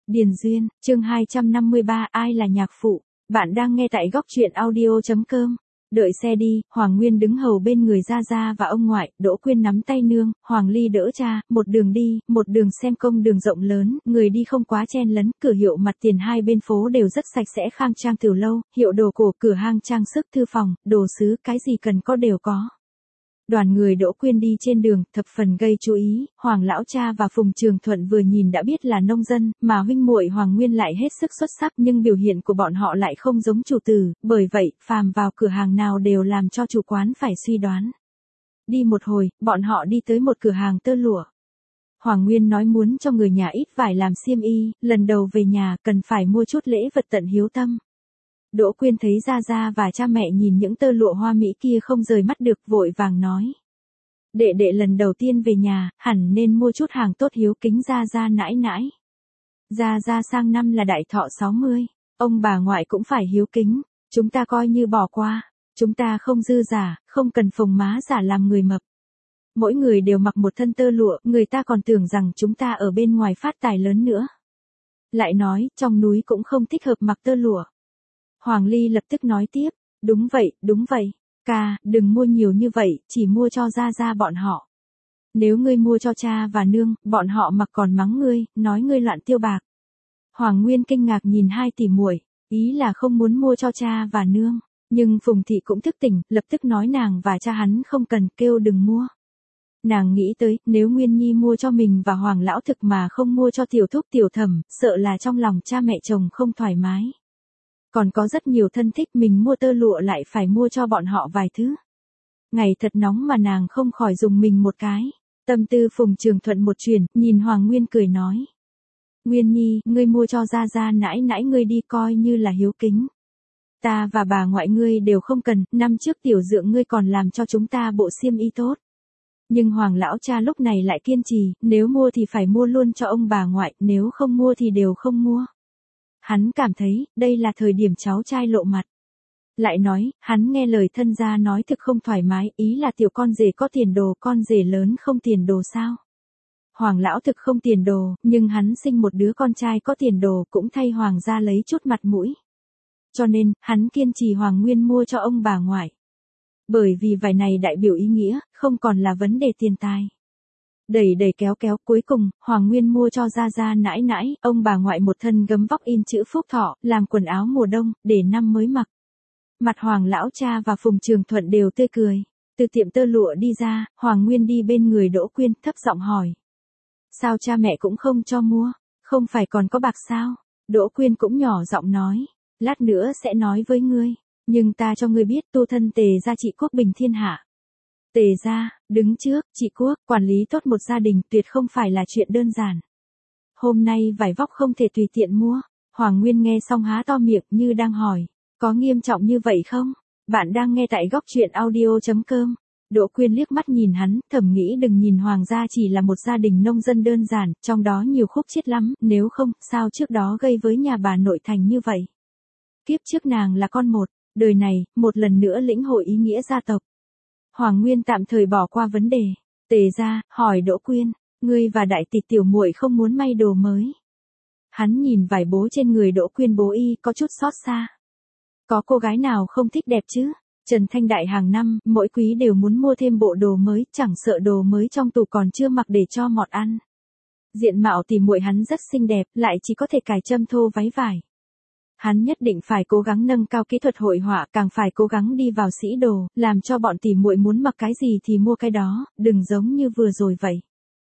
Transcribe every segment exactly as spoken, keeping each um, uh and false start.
Điền Duyên, chương hai trăm năm mươi ba, ai là nhạc phụ? Bạn đang nghe tại góc truyện audio chấm com. Đợi xe đi, Hoàng Nguyên đứng hầu bên người Gia Gia và ông ngoại, Đỗ Quyên nắm tay nương, Hoàng Ly đỡ cha, một đường đi, một đường xem công đường rộng lớn, người đi không quá chen lấn, cửa hiệu mặt tiền hai bên phố đều rất sạch sẽ khang trang từ lâu, hiệu đồ cổ, cửa hang trang sức thư phòng, đồ sứ, cái gì cần có đều có. Đoàn người Đỗ Quyên đi trên đường, thập phần gây chú ý, Hoàng lão cha và Phùng Trường Thuận vừa nhìn đã biết là nông dân, mà huynh muội Hoàng Nguyên lại hết sức xuất sắc, nhưng biểu hiện của bọn họ lại không giống chủ tử, bởi vậy, phàm vào cửa hàng nào đều làm cho chủ quán phải suy đoán. Đi một hồi, bọn họ đi tới một cửa hàng tơ lụa. Hoàng Nguyên nói muốn cho người nhà ít vải làm xiêm y, lần đầu về nhà cần phải mua chút lễ vật tận hiếu tâm. Đỗ Quyên thấy Gia Gia và cha mẹ nhìn những tơ lụa hoa mỹ kia không rời mắt được, vội vàng nói. Đệ đệ lần đầu tiên về nhà, hẳn nên mua chút hàng tốt hiếu kính Gia Gia nãi nãi. Gia Gia sang năm là đại thọ sáu mươi, ông bà ngoại cũng phải hiếu kính, chúng ta coi như bỏ qua, chúng ta không dư giả, không cần phồng má giả làm người mập. Mỗi người đều mặc một thân tơ lụa, người ta còn tưởng rằng chúng ta ở bên ngoài phát tài lớn nữa. Lại nói, trong núi cũng không thích hợp mặc tơ lụa. Hoàng Ly lập tức nói tiếp, đúng vậy, đúng vậy, ca, đừng mua nhiều như vậy, chỉ mua cho Gia Gia bọn họ. Nếu ngươi mua cho cha và nương, bọn họ mặc còn mắng ngươi, nói ngươi loạn tiêu bạc. Hoàng Nguyên kinh ngạc nhìn hai tỷ muội, ý là không muốn mua cho cha và nương, nhưng Phùng Thị cũng thức tỉnh, lập tức nói nàng và cha hắn không cần, kêu đừng mua. Nàng nghĩ tới, nếu Nguyên Nhi mua cho mình và Hoàng lão thực mà không mua cho tiểu thúc tiểu thẩm, sợ là trong lòng cha mẹ chồng không thoải mái. Còn có rất nhiều thân thích mình mua tơ lụa lại phải mua cho bọn họ vài thứ. Ngày thật nóng mà nàng không khỏi dùng mình một cái. Tâm tư Phùng Trường Thuận một chuyển, nhìn Hoàng Nguyên cười nói. Nguyên Nhi, ngươi mua cho Gia Gia nãi nãi ngươi đi coi như là hiếu kính. Ta và bà ngoại ngươi đều không cần, năm trước tiểu dượng ngươi còn làm cho chúng ta bộ xiêm y tốt. Nhưng Hoàng lão cha lúc này lại kiên trì, nếu mua thì phải mua luôn cho ông bà ngoại, nếu không mua thì đều không mua. Hắn cảm thấy, đây là thời điểm cháu trai lộ mặt. Lại nói, hắn nghe lời thân gia nói thực không thoải mái, ý là tiểu con rể có tiền đồ, con rể lớn không tiền đồ sao. Hoàng lão thực không tiền đồ, nhưng hắn sinh một đứa con trai có tiền đồ cũng thay Hoàng gia lấy chút mặt mũi. Cho nên, hắn kiên trì Hoàng Nguyên mua cho ông bà ngoại. Bởi vì vải này đại biểu ý nghĩa, không còn là vấn đề tiền tài. Đẩy đẩy kéo kéo, cuối cùng, Hoàng Nguyên mua cho Gia Gia nãi nãi, ông bà ngoại một thân gấm vóc in chữ Phúc Thọ, làm quần áo mùa đông, để năm mới mặc. Mặt Hoàng lão cha và Phùng Trường Thuận đều tươi cười. Từ tiệm tơ lụa đi ra, Hoàng Nguyên đi bên người Đỗ Quyên, thấp giọng hỏi. Sao cha mẹ cũng không cho mua, không phải còn có bạc sao? Đỗ Quyên cũng nhỏ giọng nói, lát nữa sẽ nói với ngươi, nhưng ta cho ngươi biết tu thân Tề gia trị quốc bình thiên hạ. Tề gia, đứng trước, trị quốc, quản lý tốt một gia đình tuyệt không phải là chuyện đơn giản. Hôm nay vải vóc không thể tùy tiện mua. Hoàng Nguyên nghe xong há to miệng như đang hỏi, có nghiêm trọng như vậy không? Bạn đang nghe tại góc truyện audio chấm com. Đỗ Quyên liếc mắt nhìn hắn, thầm nghĩ đừng nhìn Hoàng gia chỉ là một gia đình nông dân đơn giản, trong đó nhiều khúc chiết lắm, nếu không, sao trước đó gây với nhà bà nội thành như vậy. Kiếp trước nàng là con một, đời này, một lần nữa lĩnh hội ý nghĩa gia tộc. Hoàng Nguyên tạm thời bỏ qua vấn đề. Tề gia, hỏi Đỗ Quyên, ngươi và đại tỷ tiểu muội không muốn may đồ mới. Hắn nhìn vải bố trên người Đỗ Quyên bố y, có chút xót xa. Có cô gái nào không thích đẹp chứ? Trần Thanh Đại hàng năm, mỗi quý đều muốn mua thêm bộ đồ mới, chẳng sợ đồ mới trong tủ còn chưa mặc để cho mọt ăn. Diện mạo tỷ muội hắn rất xinh đẹp, lại chỉ có thể cài châm thô váy vải. Hắn nhất định phải cố gắng nâng cao kỹ thuật hội họa, càng phải cố gắng đi vào sĩ đồ, làm cho bọn tỷ muội muốn mặc cái gì thì mua cái đó, đừng giống như vừa rồi vậy.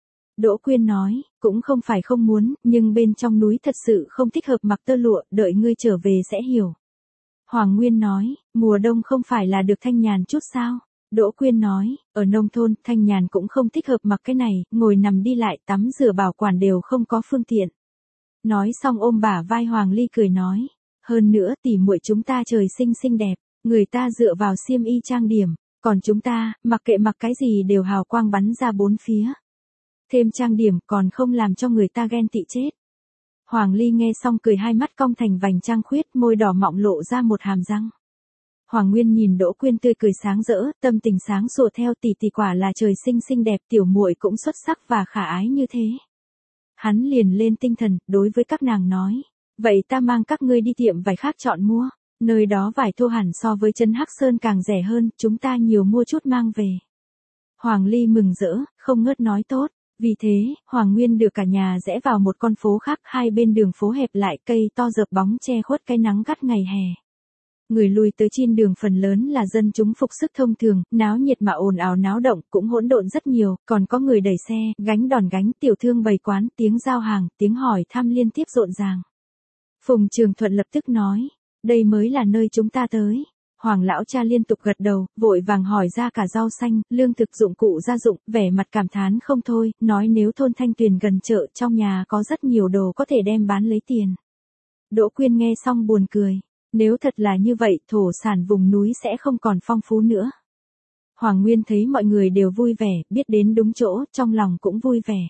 Đỗ Quyên nói, cũng không phải không muốn, nhưng bên trong núi thật sự không thích hợp mặc tơ lụa, đợi ngươi trở về sẽ hiểu. Hoàng Nguyên nói, mùa đông không phải là được thanh nhàn chút sao? Đỗ Quyên nói, ở nông thôn, thanh nhàn cũng không thích hợp mặc cái này, ngồi nằm đi lại, tắm rửa bảo quản đều không có phương tiện. Nói xong ôm bả vai Hoàng Ly cười nói. Hơn nữa tỉ muội chúng ta trời sinh xinh đẹp, người ta dựa vào xiêm y trang điểm, còn chúng ta, mặc kệ mặc cái gì đều hào quang bắn ra bốn phía. Thêm trang điểm còn không làm cho người ta ghen tị chết. Hoàng Ly nghe xong cười hai mắt cong thành vành trăng khuyết, môi đỏ mọng lộ ra một hàm răng. Hoàng Nguyên nhìn Đỗ Quyên tươi cười sáng rỡ, tâm tình sáng sủa theo tỷ tỷ quả là trời sinh xinh đẹp, tiểu muội cũng xuất sắc và khả ái như thế. hắn liền lên tinh thần, đối với các nàng nói. Vậy ta mang các ngươi đi tiệm vải khác chọn mua, nơi đó vải thô hẳn so với chân Hắc Sơn càng rẻ hơn, chúng ta nhiều mua chút mang về. Hoàng Ly mừng rỡ, không ngớt nói tốt. Vì thế, Hoàng Nguyên được cả nhà rẽ vào một con phố khác, hai bên đường phố hẹp lại, cây to rợp bóng che khuất cái nắng gắt ngày hè. Người lui tới trên đường phần lớn là dân chúng phục sức thông thường, náo nhiệt mà ồn ào náo động, cũng hỗn độn rất nhiều, còn có người đẩy xe, gánh đòn gánh, tiểu thương bày quán, tiếng giao hàng, tiếng hỏi thăm liên tiếp rộn ràng. Phùng Trường Thuận lập tức nói, đây mới là nơi chúng ta tới. Hoàng lão cha liên tục gật đầu, vội vàng hỏi ra cả rau xanh, lương thực dụng cụ gia dụng, vẻ mặt cảm thán không thôi, nói nếu thôn Thanh Tuyền gần chợ, trong nhà có rất nhiều đồ có thể đem bán lấy tiền. Đỗ Quyên nghe xong buồn cười, nếu thật là như vậy, thổ sản vùng núi sẽ không còn phong phú nữa. Hoàng Nguyên thấy mọi người đều vui vẻ, biết đến đúng chỗ, trong lòng cũng vui vẻ.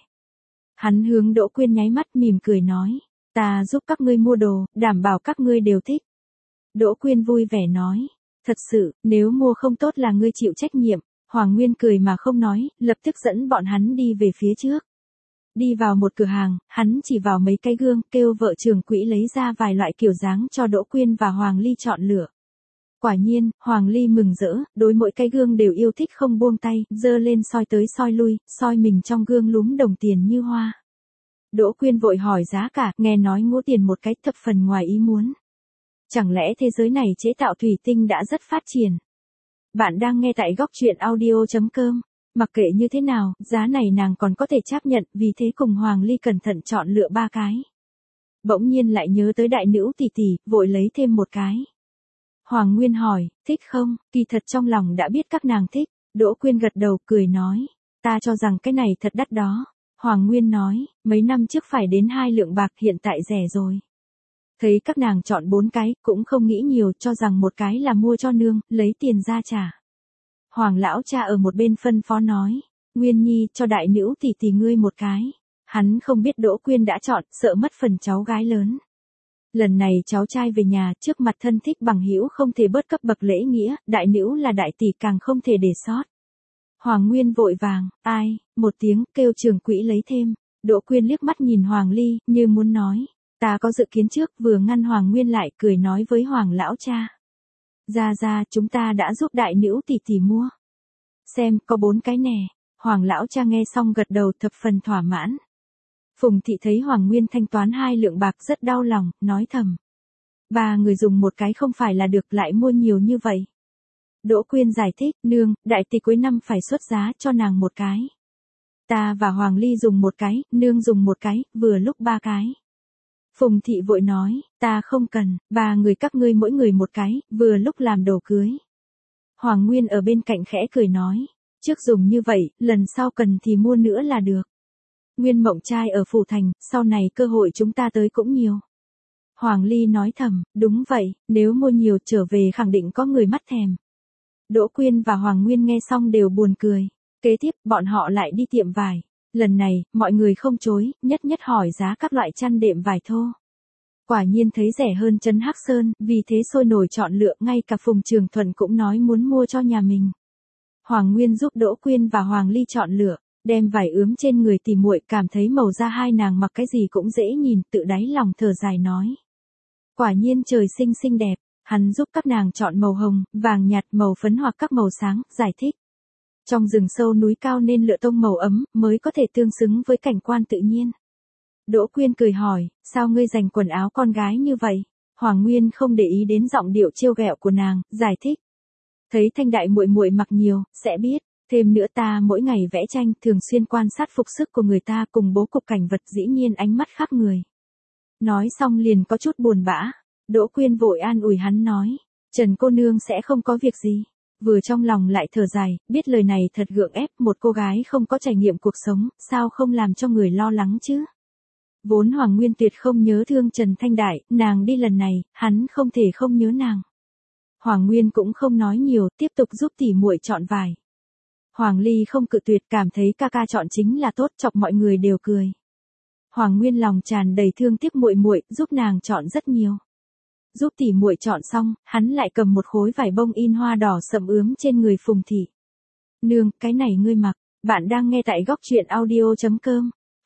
Hắn hướng Đỗ Quyên nháy mắt mỉm cười nói, ta giúp các ngươi mua đồ, đảm bảo các ngươi đều thích. Đỗ Quyên vui vẻ nói, thật sự, nếu mua không tốt là ngươi chịu trách nhiệm. Hoàng Nguyên cười mà không nói, lập tức dẫn bọn hắn đi về phía trước. Đi vào một cửa hàng, hắn chỉ vào mấy cái gương, kêu vợ trưởng quỹ lấy ra vài loại kiểu dáng cho Đỗ Quyên và Hoàng Ly chọn lựa. Quả nhiên, Hoàng Ly mừng rỡ, đối mỗi cái gương đều yêu thích không buông tay, giơ lên soi tới soi lui, soi mình trong gương lúm đồng tiền như hoa. Đỗ Quyên vội hỏi giá cả, nghe nói ngũ tiền một cái, thập phần ngoài ý muốn. Chẳng lẽ thế giới này chế tạo thủy tinh đã rất phát triển? Bạn đang nghe tại góc truyện audio chấm com. Mặc kệ như thế nào, giá này nàng còn có thể chấp nhận, vì thế cùng Hoàng Ly cẩn thận chọn lựa ba cái. Bỗng nhiên lại nhớ tới đại nữ tỷ tỷ, vội lấy thêm một cái. Hoàng Nguyên hỏi, thích không? Kỳ thật trong lòng đã biết các nàng thích. Đỗ Quyên gật đầu cười nói, ta cho rằng cái này thật đắt đó. Hoàng Nguyên nói, mấy năm trước phải đến hai lượng bạc, hiện tại rẻ rồi. Thấy các nàng chọn bốn cái, cũng không nghĩ nhiều, cho rằng một cái là mua cho nương, lấy tiền ra trả. Hoàng lão cha ở một bên phân phó nói, Nguyên Nhi, cho đại nữ tỷ tỷ ngươi một cái. Hắn không biết Đỗ Quyên đã chọn, sợ mất phần cháu gái lớn. Lần này cháu trai về nhà, trước mặt thân thích bằng hữu không thể bớt cấp bậc lễ nghĩa, đại nữ là đại tỷ càng không thể để sót. Hoàng Nguyên vội vàng, ai, một tiếng, kêu trưởng quỹ lấy thêm. Đỗ Quyên liếc mắt nhìn Hoàng Ly, như muốn nói, ta có dự kiến trước, vừa ngăn Hoàng Nguyên lại, cười nói với Hoàng lão cha. Ra ra, chúng ta đã giúp đại nữ tỷ tỷ mua. Xem, có bốn cái nè. Hoàng lão cha nghe xong gật đầu, thập phần thỏa mãn. Phùng thị thấy Hoàng Nguyên thanh toán hai lượng bạc rất đau lòng, nói thầm. Ba người dùng một cái không phải là được, lại mua nhiều như vậy. Đỗ Quyên giải thích, nương, đại tỷ cuối năm phải xuất giá cho nàng một cái. Ta và Hoàng Ly dùng một cái, nương dùng một cái, vừa lúc ba cái. Phùng thị vội nói, ta không cần, ba người các ngươi mỗi người một cái, vừa lúc làm đồ cưới. Hoàng Nguyên ở bên cạnh khẽ cười nói, trước dùng như vậy, lần sau cần thì mua nữa là được. Nguyên Mộng trai ở Phủ Thành, sau này cơ hội chúng ta tới cũng nhiều. Hoàng Ly nói thầm, đúng vậy, nếu mua nhiều trở về khẳng định có người mắt thèm. Đỗ Quyên và Hoàng Nguyên nghe xong đều buồn cười. Kế tiếp, bọn họ lại đi tiệm vải. Lần này, mọi người không chối, nhất nhất hỏi giá các loại chăn đệm vải thô. Quả nhiên thấy rẻ hơn Trấn Hắc Sơn, vì thế sôi nổi chọn lựa, ngay cả Phùng Trường Thuận cũng nói muốn mua cho nhà mình. Hoàng Nguyên giúp Đỗ Quyên và Hoàng Ly chọn lựa, đem vải ướm trên người tỉ muội, cảm thấy màu da hai nàng mặc cái gì cũng dễ nhìn, tự đáy lòng thở dài nói. Quả nhiên trời sinh xinh đẹp, hắn giúp các nàng chọn màu hồng, vàng nhạt, màu phấn hoặc các màu sáng, giải thích. Trong rừng sâu núi cao nên lựa tông màu ấm, mới có thể tương xứng với cảnh quan tự nhiên. Đỗ Quyên cười hỏi, sao ngươi dành quần áo con gái như vậy? Hoàng Nguyên không để ý đến giọng điệu trêu ghẹo của nàng, giải thích. Thấy Thanh đại muội muội mặc nhiều, sẽ biết. Thêm nữa ta mỗi ngày vẽ tranh, thường xuyên quan sát phục sức của người ta, cùng bố cục cảnh vật, dĩ nhiên ánh mắt khắp người. Nói xong liền có chút buồn bã. Đỗ Quyên vội an ủi hắn nói, Trần cô nương sẽ không có việc gì. Vừa trong lòng lại thở dài, biết lời này thật gượng ép, một cô gái không có trải nghiệm cuộc sống, sao không làm cho người lo lắng chứ. Vốn Hoàng Nguyên tuyệt không nhớ thương Trần Thanh Đại, nàng đi lần này, hắn không thể không nhớ nàng. Hoàng Nguyên cũng không nói nhiều, tiếp tục giúp tỉ muội chọn vải. Hoàng Ly không cự tuyệt, cảm thấy ca ca chọn chính là tốt, chọc mọi người đều cười. Hoàng Nguyên lòng tràn đầy thương tiếc muội muội, giúp nàng chọn rất nhiều. Giúp tỉ muội chọn xong, hắn lại cầm một khối vải bông in hoa đỏ sẫm ướm trên người Phùng thị. Nương, cái này ngươi mặc. Bạn đang nghe tại góc truyện audio chấm com.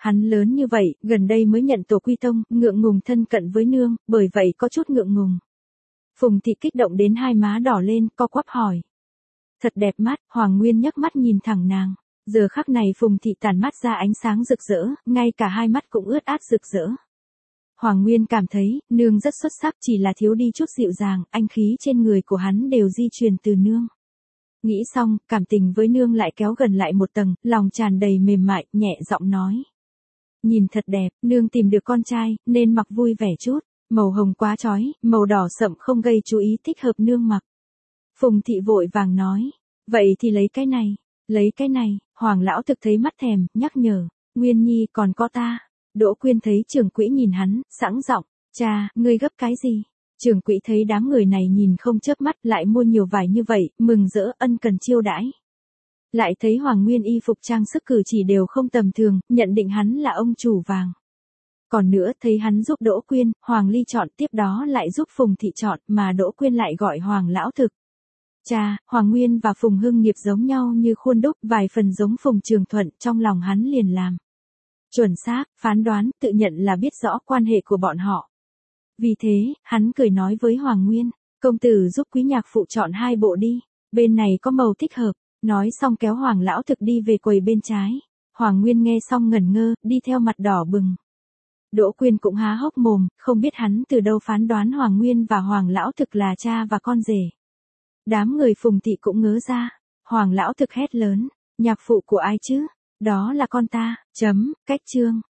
Hắn lớn như vậy, gần đây mới nhận tổ quy tông, ngượng ngùng thân cận với nương, bởi vậy có chút ngượng ngùng. Phùng thị kích động đến hai má đỏ lên, co quắp hỏi. Thật đẹp mắt, Hoàng Nguyên nhấc mắt nhìn thẳng nàng. Giờ khắc này Phùng thị tản mắt ra ánh sáng rực rỡ, ngay cả hai mắt cũng ướt át rực rỡ. Hoàng Nguyên cảm thấy, nương rất xuất sắc, chỉ là thiếu đi chút dịu dàng, anh khí trên người của hắn đều di truyền từ nương. Nghĩ xong, cảm tình với nương lại kéo gần lại một tầng, lòng tràn đầy mềm mại, nhẹ giọng nói. Nhìn thật đẹp, nương tìm được con trai, nên mặc vui vẻ chút, màu hồng quá chói, màu đỏ sậm không gây chú ý thích hợp nương mặc. Phùng thị vội vàng nói, vậy thì lấy cái này, lấy cái này, Hoàng lão thực thấy mắt thèm, nhắc nhở, Nguyên Nhi còn có ta. Đỗ Quyên thấy trưởng quỹ nhìn hắn, sẵn giọng, cha, ngươi gấp cái gì? Trưởng quỹ thấy đám người này nhìn không chớp mắt lại mua nhiều vải như vậy, mừng rỡ ân cần chiêu đãi. Lại thấy Hoàng Nguyên y phục trang sức cử chỉ đều không tầm thường, nhận định hắn là ông chủ vàng. Còn nữa thấy hắn giúp Đỗ Quyên, Hoàng Ly chọn tiếp đó lại giúp Phùng thị chọn mà Đỗ Quyên lại gọi Hoàng lão thực. Cha, Hoàng Nguyên và Phùng Hưng nghiệp giống nhau như khuôn đúc, vài phần giống Phùng Trường Thuận, trong lòng hắn liền làm. Chuẩn xác, phán đoán, tự nhận là biết rõ quan hệ của bọn họ. Vì thế, hắn cười nói với Hoàng Nguyên, công tử giúp quý nhạc phụ chọn hai bộ đi, bên này có màu thích hợp, nói xong kéo Hoàng lão thực đi về quầy bên trái. Hoàng Nguyên nghe xong ngẩn ngơ, đi theo mặt đỏ bừng. Đỗ Quyên cũng há hốc mồm, không biết hắn từ đâu phán đoán Hoàng Nguyên và Hoàng lão thực là cha và con rể. Đám người Phùng thị cũng ngớ ra, Hoàng lão thực hét lớn, nhạc phụ của ai chứ? Đó là con ta, chấm, cách chương.